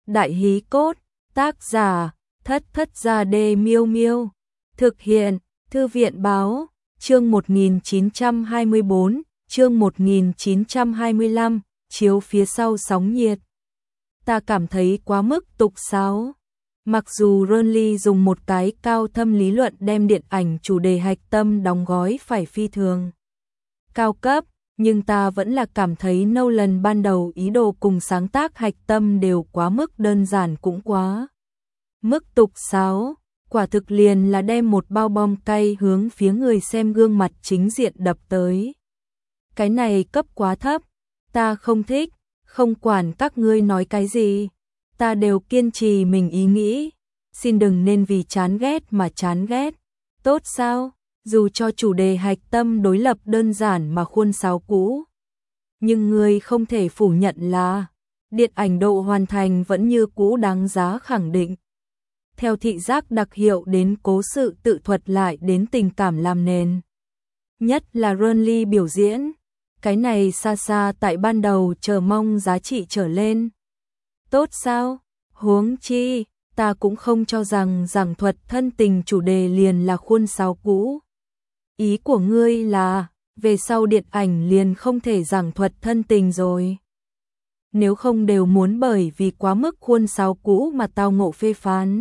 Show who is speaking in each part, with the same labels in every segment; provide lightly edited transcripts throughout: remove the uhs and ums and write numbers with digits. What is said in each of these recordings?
Speaker 1: Đại hí cốt, tác giả, Thất Thất Gia Đê Miêu Miêu. Thực hiện, Thư viện báo, chương 1924, chương 1925, chiếu phía sau sóng nhiệt. Ta cảm thấy quá mức tục sáo. Mặc dù Rowling dùng một cái cao thâm lý luận đem điện ảnh chủ đề hạch tâm đóng gói phải phi thường cao cấp, nhưng ta vẫn là cảm thấy Nolan ban đầu ý đồ cùng sáng tác hạch tâm đều quá mức đơn giản cũng quá mức tục sáo, quả thực liền là đem một bao bom cay hướng phía người xem gương mặt chính diện đập tới. Cái này cấp quá thấp, ta không thích, không quản các ngươi nói cái gì, ta đều kiên trì mình ý nghĩ, xin đừng nên vì chán ghét mà chán ghét, tốt sao? Dù cho chủ đề hạch tâm đối lập đơn giản mà khuôn sáo cũ, nhưng người không thể phủ nhận là điện ảnh độ hoàn thành vẫn như cũ đáng giá khẳng định. Theo thị giác đặc hiệu đến cố sự tự thuật lại đến tình cảm làm nền. Nhất là Rowling biểu diễn, cái này xa xa tại ban đầu chờ mong giá trị trở lên. Tốt sao? Huống chi, ta cũng không cho rằng giảng thuật thân tình chủ đề liền là khuôn sáo cũ. Ý của ngươi là, về sau điện ảnh liền không thể giảng thuật thân tình rồi. Nếu không đều muốn bởi vì quá mức khuôn sáo cũ mà tao ngộ phê phán.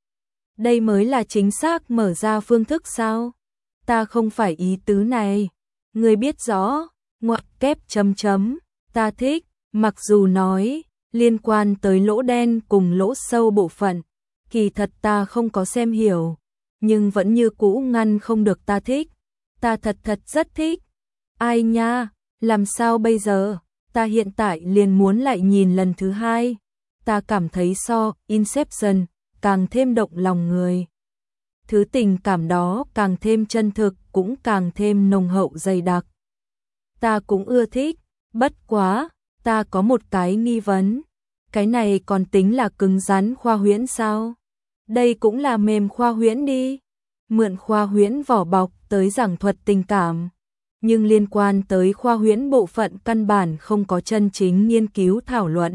Speaker 1: Đây mới là chính xác mở ra phương thức sao? Ta không phải ý tứ này. Ngươi biết rõ, ngoặc kép chấm chấm, ta thích, mặc dù nói, liên quan tới lỗ đen cùng lỗ sâu bộ phận, kỳ thật ta không có xem hiểu, nhưng vẫn như cũ ngăn không được ta thích. Ta thật rất thích. Ai nha, làm sao bây giờ? Ta hiện tại liền muốn lại nhìn lần thứ hai. Ta cảm thấy so Inception càng thêm động lòng người. Thứ tình cảm đó càng thêm chân thực, cũng càng thêm nồng hậu dày đặc. Ta cũng ưa thích, bất quá, ta có một cái nghi vấn. Cái này còn tính là cứng rắn khoa huyễn sao? Đây cũng là mềm khoa huyễn đi. Mượn khoa huyễn vỏ bọc tới giảng thuật tình cảm, nhưng liên quan tới khoa huyễn bộ phận căn bản không có chân chính nghiên cứu thảo luận.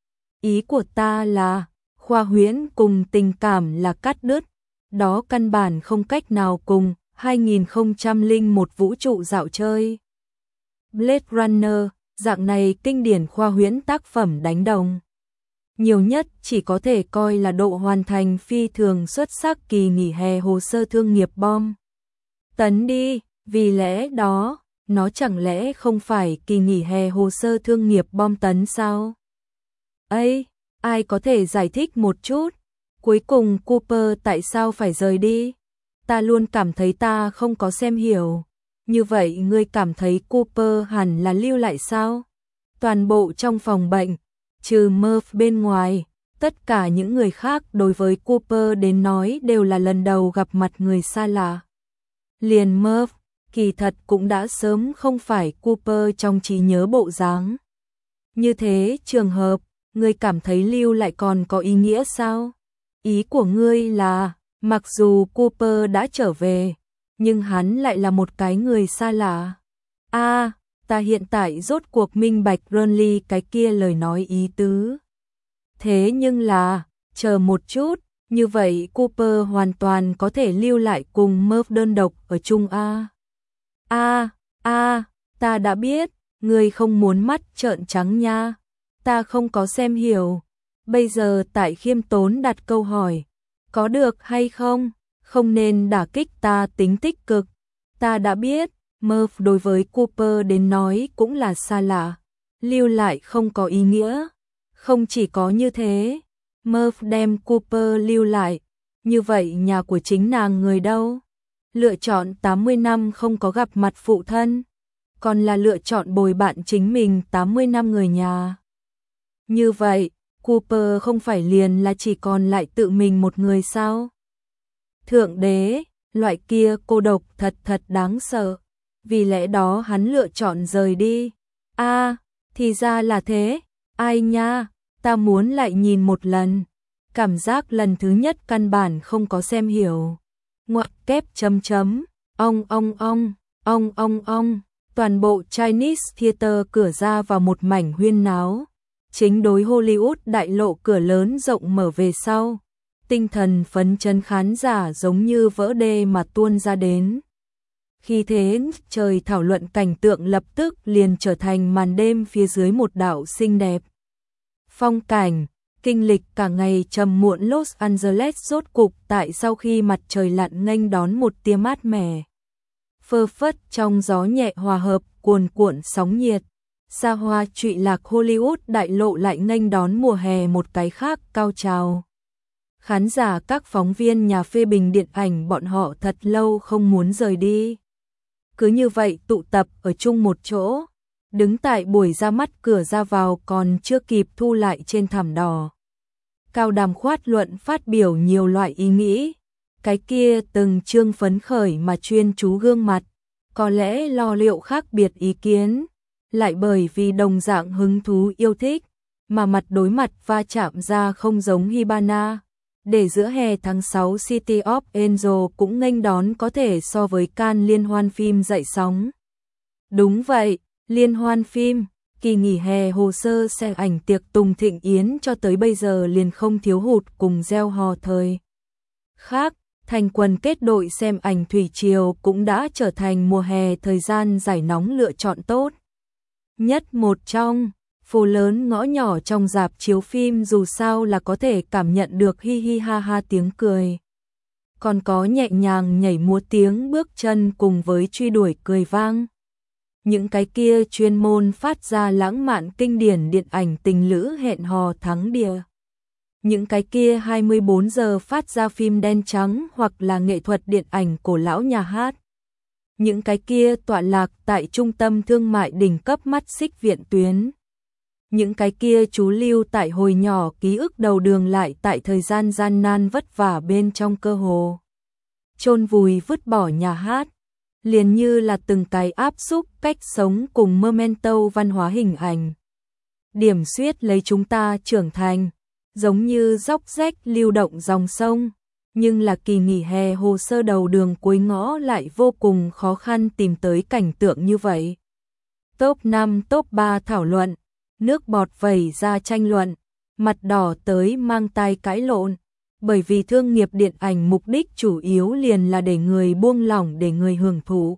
Speaker 1: Ý của ta là, khoa huyễn cùng tình cảm là cắt đứt, đó căn bản không cách nào cùng 2001 vũ trụ dạo chơi. Blade Runner, dạng này kinh điển khoa huyễn tác phẩm đánh đồng. Nhiều nhất chỉ có thể coi là độ hoàn thành phi thường xuất sắc kỳ nghỉ hè hồ sơ thương nghiệp bom tấn đi, vì lẽ đó, nó chẳng lẽ không phải kỳ nghỉ hè hồ sơ thương nghiệp bom tấn sao? Ây, ai có thể giải thích một chút? Cuối cùng Cooper tại sao phải rời đi? Ta luôn cảm thấy ta không có xem hiểu. Như vậy ngươi cảm thấy Cooper hẳn là lưu lại sao? Toàn bộ trong phòng bệnh, trừ Murph bên ngoài, tất cả những người khác đối với Cooper đến nói đều là lần đầu gặp mặt người xa lạ. Liền Murph, kỳ thật cũng đã sớm không phải Cooper trong trí nhớ bộ dáng. Như thế trường hợp, ngươi cảm thấy lưu lại còn có ý nghĩa sao? Ý của ngươi là, mặc dù Cooper đã trở về, nhưng hắn lại là một cái người xa lạ. Ta hiện tại rốt cuộc minh bạch Rowling cái kia lời nói ý tứ. Thế nhưng là, chờ một chút, như vậy Cooper hoàn toàn có thể lưu lại cùng Murph đơn độc ở chung ta đã biết, ngươi không muốn mắt trợn trắng nha. Ta không có xem hiểu. Bây giờ tại khiêm tốn đặt câu hỏi, có được hay không? Không nên đả kích ta tính tích cực. Ta đã biết, Murph đối với Cooper đến nói cũng là xa lạ. Lưu lại không có ý nghĩa. Không chỉ có như thế, Murph đem Cooper lưu lại. Như vậy nhà của chính nàng người đâu? Lựa chọn 80 năm không có gặp mặt phụ thân, còn là lựa chọn bồi bạn chính mình 80 năm người nhà. Như vậy, Cooper không phải liền là chỉ còn lại tự mình một người sao? Thượng đế, loại kia cô độc thật đáng sợ. Vì lẽ đó hắn lựa chọn rời đi. Thì ra là thế. Ai nha, ta muốn lại nhìn một lần. Cảm giác lần thứ nhất căn bản không có xem hiểu. Ngoặc kép chấm chấm, ong. Toàn bộ Chinese Theater cửa ra vào một mảnh huyên náo. chính đối Hollywood đại lộ cửa lớn rộng mở về sau. Tinh thần phấn chấn khán giả giống như vỡ đê mà tuôn ra đến. Khi thế trời thảo luận cảnh tượng lập tức liền trở thành màn đêm phía dưới một đảo xinh đẹp. Phong cảnh, kinh lịch cả ngày trầm muộn Los Angeles rốt cục tại sau khi mặt trời lặn nghênh đón một tia mát mẻ. Phơ phất trong gió nhẹ hòa hợp cuồn cuộn sóng nhiệt. Xa hoa trụy lạc Hollywood đại lộ lại nghênh đón mùa hè một cái khác cao trào. Khán giả các phóng viên nhà phê bình điện ảnh bọn họ thật lâu không muốn rời đi. Cứ như vậy tụ tập ở chung một chỗ, đứng tại buổi ra mắt cửa ra vào còn chưa kịp thu lại trên thảm đỏ. Cao đàm khoát luận phát biểu nhiều loại ý nghĩ, cái kia từng chương phấn khởi mà chuyên chú gương mặt, có lẽ lo liệu khác biệt ý kiến, lại bởi vì đồng dạng hứng thú yêu thích, mà mặt đối mặt va chạm ra không giống Hibana. Để giữa hè tháng 6 City of Angel cũng nghênh đón có thể so với Cannes liên hoan phim dậy sóng. Đúng vậy, liên hoan phim, kỳ nghỉ hè hồ sơ xem ảnh tiệc tùng thịnh yến cho tới bây giờ liền không thiếu hụt cùng gieo hò thời. Khác, thành quần kết đội xem ảnh thủy triều cũng đã trở thành mùa hè thời gian giải nóng lựa chọn tốt. Nhất một trong phố lớn ngõ nhỏ trong rạp chiếu phim dù sao là có thể cảm nhận được hi hi ha ha tiếng cười. Còn có nhẹ nhàng nhảy múa tiếng bước chân cùng với truy đuổi cười vang. Những cái kia chuyên môn phát ra lãng mạn kinh điển điện ảnh tình lữ hẹn hò thắng địa. Những cái kia 24 giờ phát ra phim đen trắng hoặc là nghệ thuật điện ảnh cổ lão nhà hát. Những cái kia tọa lạc tại trung tâm thương mại đỉnh cấp mắt xích viện tuyến. Những cái kia chú lưu tại hồi nhỏ ký ức đầu đường lại tại thời gian gian nan vất vả bên trong cơ hồ. Chôn vùi vứt bỏ nhà hát, liền như là từng cái áp xúc cách sống cùng memento văn hóa hình ảnh. Điểm xuyết lấy chúng ta trưởng thành, giống như dốc rách lưu động dòng sông, nhưng là kỳ nghỉ hè hồ sơ đầu đường cuối ngõ lại vô cùng khó khăn tìm tới cảnh tượng như vậy. Top 5 top 3 thảo luận, nước bọt vẩy ra tranh luận, mặt đỏ tới mang tai cãi lộn, bởi vì thương nghiệp điện ảnh mục đích chủ yếu liền là để người buông lỏng để người hưởng thụ,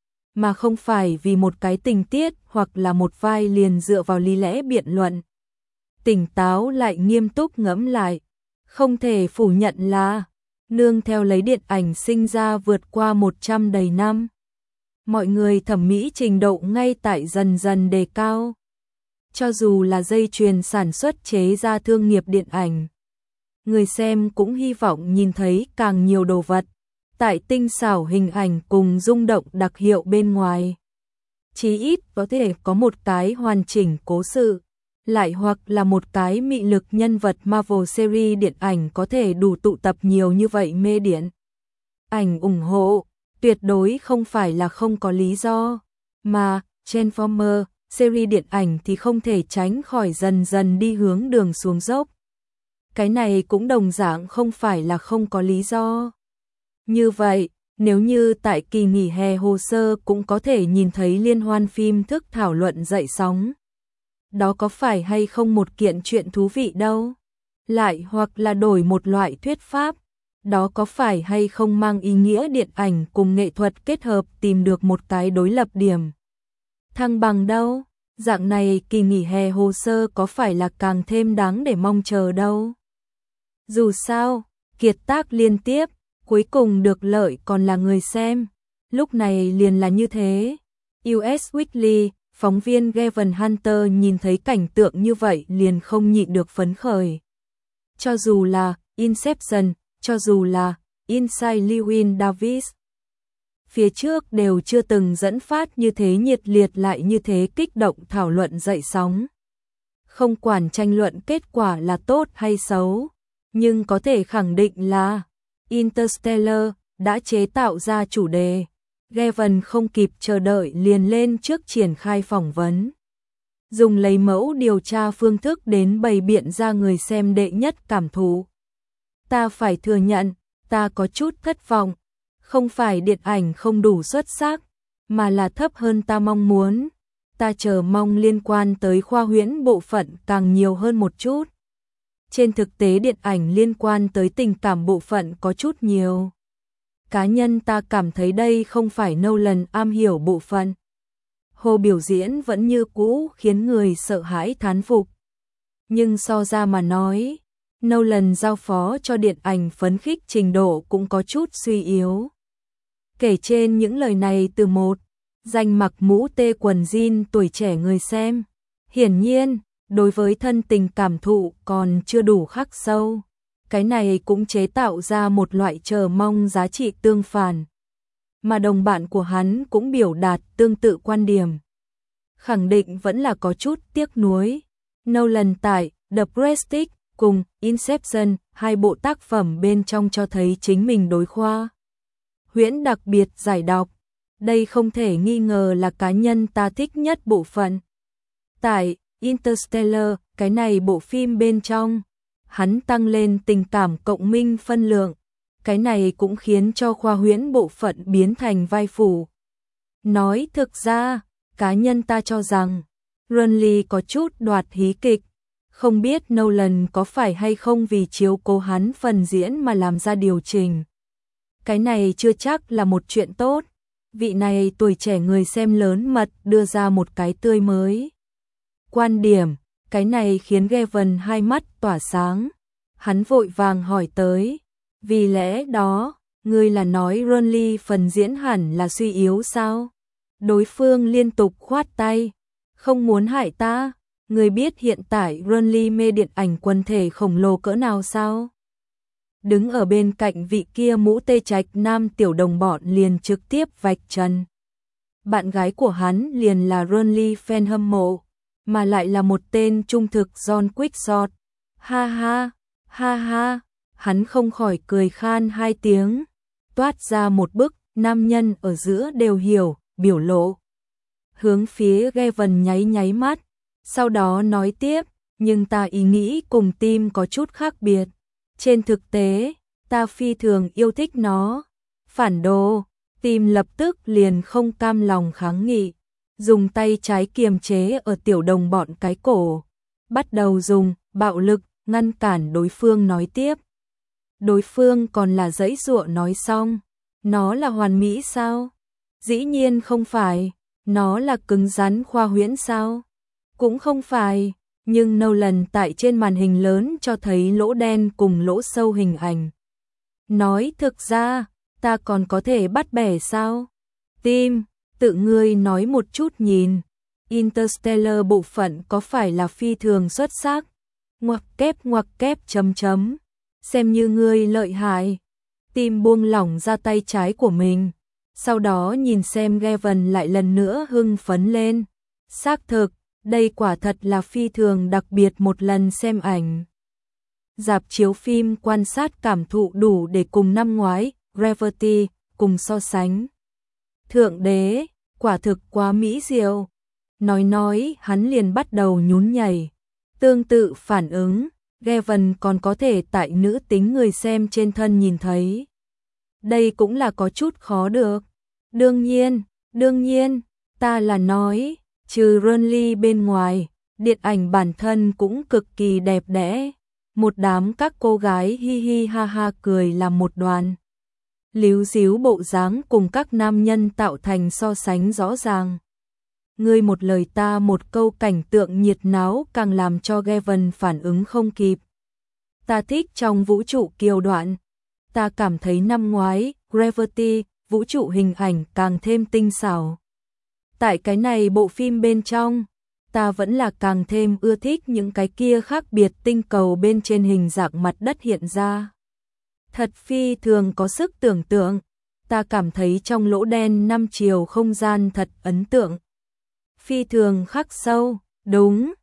Speaker 1: mà không phải vì một cái tình tiết hoặc là một vai liền dựa vào lý lẽ biện luận. Tỉnh táo lại nghiêm túc ngẫm lại, không thể phủ nhận là nương theo lấy điện ảnh sinh ra vượt qua 100 đầy năm. Mọi người thẩm mỹ trình độ ngay tại dần dần đề cao. Cho dù là dây chuyền sản xuất chế ra thương nghiệp điện ảnh, người xem cũng hy vọng nhìn thấy càng nhiều đồ vật, tại tinh xảo hình ảnh cùng rung động đặc hiệu bên ngoài. Chí ít có thể có một cái hoàn chỉnh cố sự, lại hoặc là một cái mị lực nhân vật Marvel series điện ảnh có thể đủ tụ tập nhiều như vậy mê điện ảnh ủng hộ, tuyệt đối không phải là không có lý do, mà Transformer series điện ảnh thì không thể tránh khỏi dần dần đi hướng đường xuống dốc. Cái này cũng đồng dạng không phải là không có lý do. Như vậy, nếu như tại kỳ nghỉ hè hồ sơ cũng có thể nhìn thấy liên hoan phim thức thảo luận dậy sóng, đó có phải hay không một kiện chuyện thú vị đâu? Lại hoặc là đổi một loại thuyết pháp, đó có phải hay không mang ý nghĩa điện ảnh cùng nghệ thuật kết hợp tìm được một cái đối lập điểm thăng bằng đâu? Dạng này kỳ nghỉ hè hồ sơ có phải là càng thêm đáng để mong chờ đâu? Dù sao, kiệt tác liên tiếp, cuối cùng được lợi còn là người xem. Lúc này liền là như thế. US Weekly, phóng viên Gavin Hunter nhìn thấy cảnh tượng như vậy liền không nhịn được phấn khởi. Cho dù là Inception, cho dù là Inside Llewyn Davis, phía trước đều chưa từng dẫn phát như thế nhiệt liệt lại như thế kích động thảo luận dậy sóng. Không quản tranh luận kết quả là tốt hay xấu, nhưng có thể khẳng định là Interstellar đã chế tạo ra chủ đề. Gavin không kịp chờ đợi liền lên trước triển khai phỏng vấn. Dùng lấy mẫu điều tra phương thức đến bày biện ra người xem đệ nhất cảm thụ. Ta phải thừa nhận, ta có chút thất vọng. Không phải điện ảnh không đủ xuất sắc, mà là thấp hơn ta mong muốn. ta chờ mong liên quan tới khoa huyễn bộ phận càng nhiều hơn một chút. Trên thực tế điện ảnh liên quan tới tình cảm bộ phận có chút nhiều. Cá nhân ta cảm thấy đây không phải Nolan am hiểu bộ phận. Hồ biểu diễn vẫn như cũ khiến người sợ hãi thán phục. Nhưng so ra mà nói, Nolan giao phó cho điện ảnh phấn khích trình độ cũng có chút suy yếu. Kể trên những lời này từ một danh mặc mũ tê quần jean tuổi trẻ người xem. Hiển nhiên, đối với thân tình cảm thụ còn chưa đủ khắc sâu. Cái này cũng chế tạo ra một loại chờ mong giá trị tương phản. Mà đồng bạn của hắn cũng biểu đạt tương tự quan điểm. Khẳng định vẫn là có chút tiếc nuối. Nolan tại The Prestige cùng Inception, hai bộ tác phẩm bên trong cho thấy chính mình đối khoa huyễn đặc biệt giải độc. Đây không thể nghi ngờ là cá nhân ta thích nhất bộ phận. Tại Interstellar, cái này bộ phim bên trong, hắn tăng lên tình cảm cộng minh phân lượng. Cái này cũng khiến cho khoa huyễn bộ phận biến thành vai phụ. Nói thực ra, cá nhân ta cho rằng, Runley có chút đoạt hí kịch. Không biết Nolan có phải hay không vì chiếu cố hắn phần diễn mà làm ra điều chỉnh. Cái này chưa chắc là một chuyện tốt. Vị này tuổi trẻ người xem lớn mật đưa ra một cái tươi mới quan điểm, cái này khiến Gavin hai mắt tỏa sáng. Hắn vội vàng hỏi tới, vì lẽ đó, ngươi là nói Runley phần diễn hẳn là suy yếu sao? Đối phương liên tục khoát tay, không muốn hại ta. Ngươi biết hiện tại Runley mê điện ảnh quần thể khổng lồ cỡ nào sao? Đứng ở bên cạnh vị kia mũ tê trạch nam tiểu đồng bọn liền trực tiếp vạch trần. Bạn gái của hắn liền là Runley fan hâm mộ, mà lại là một tên trung thực John Quickshot. Ha ha, ha ha, hắn không khỏi cười khan hai tiếng, toát ra một bức nam nhân ở giữa đều hiểu, biểu lộ. Hướng phía Gavin nháy nháy mắt, sau đó nói tiếp, nhưng ta ý nghĩ cùng Tim có chút khác biệt. Trên thực tế, ta phi thường yêu thích nó. Phản đồ, Tim lập tức liền không cam lòng kháng nghị, dùng tay trái kiềm chế ở tiểu đồng bọn cái cổ, bắt đầu dùng bạo lực ngăn cản đối phương nói tiếp. Đối phương còn là giãy giụa nói xong, nó là hoàn mỹ sao? Dĩ nhiên không phải, nó là cứng rắn khoa huyễn sao? Cũng không phải, nhưng Nolan tại trên màn hình lớn cho thấy lỗ đen cùng lỗ sâu hình ảnh. Nói thực ra, ta còn có thể bắt bẻ sao? Tim, tự ngươi nói một chút nhìn. Interstellar bộ phận có phải là phi thường xuất sắc? Ngoặc kép chấm chấm. Xem như ngươi lợi hại. Tim buông lỏng ra tay trái của mình. Sau đó nhìn xem Gavin lại lần nữa hưng phấn lên. Xác thực, đây quả thật là phi thường đặc biệt một lần xem ảnh. Rạp chiếu phim quan sát cảm thụ đủ để cùng năm ngoái, Gravity, cùng so sánh. Thượng đế, quả thực quá mỹ diệu. Nói, hắn liền bắt đầu nhún nhảy. Tương tự phản ứng, Gavin còn có thể tại nữ tính người xem trên thân nhìn thấy. Đây cũng là có chút khó được. Đương nhiên, ta là nói, trừ Runley bên ngoài, điện ảnh bản thân cũng cực kỳ đẹp đẽ. Một đám các cô gái hi hi ha ha cười làm một đoàn. Líu díu bộ dáng cùng các nam nhân tạo thành so sánh rõ ràng. Ngươi một lời ta một câu, cảnh tượng nhiệt náo càng làm cho Gavin phản ứng không kịp. Ta thích trong vũ trụ kiều đoạn. Ta cảm thấy năm ngoái, Gravity, vũ trụ hình ảnh càng thêm tinh xảo. Tại cái này bộ phim bên trong, ta vẫn là càng thêm ưa thích những cái kia khác biệt tinh cầu bên trên hình dạng mặt đất hiện ra. Thật phi thường có sức tưởng tượng, ta cảm thấy trong lỗ đen 5 chiều không gian thật ấn tượng. Phi thường khắc sâu, đúng,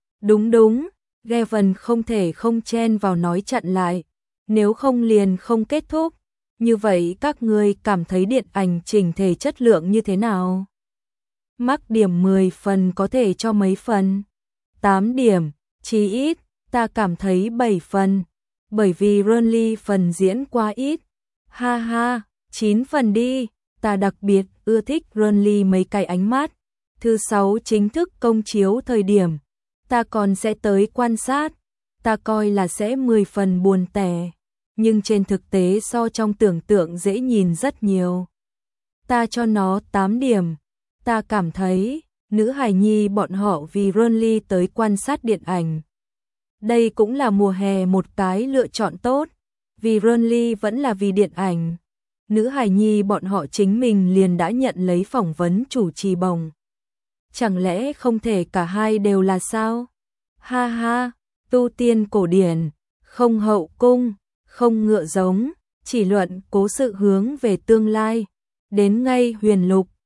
Speaker 1: Gavin không thể không chen vào nói chặn lại, nếu không liền không kết thúc. Như vậy các ngươi cảm thấy điện ảnh chỉnh thể chất lượng như thế nào? Mắc điểm 10 phần có thể cho mấy phần? 8 điểm, chí ít, ta cảm thấy 7 phần, bởi vì Runley phần diễn quá ít. Ha ha, 9 phần đi, ta đặc biệt ưa thích Runley mấy cái ánh mắt, Thứ 6 chính thức công chiếu thời điểm, ta còn sẽ tới quan sát, ta coi là sẽ 10 phần buồn tẻ, nhưng trên thực tế so trong tưởng tượng dễ nhìn rất nhiều. Ta cho nó 8 điểm, ta cảm thấy, nữ hài nhi bọn họ vì Runly tới quan sát điện ảnh. Đây cũng là mùa hè một cái lựa chọn tốt, vì Runly vẫn là vì điện ảnh. Nữ hài nhi bọn họ chính mình liền đã nhận lấy phỏng vấn chủ trì bồng. Chẳng lẽ không thể cả hai đều là sao? Ha ha, tu tiên cổ điển, không hậu cung, không ngựa giống, chỉ luận cố sự hướng về tương lai. Đến ngay huyền lục,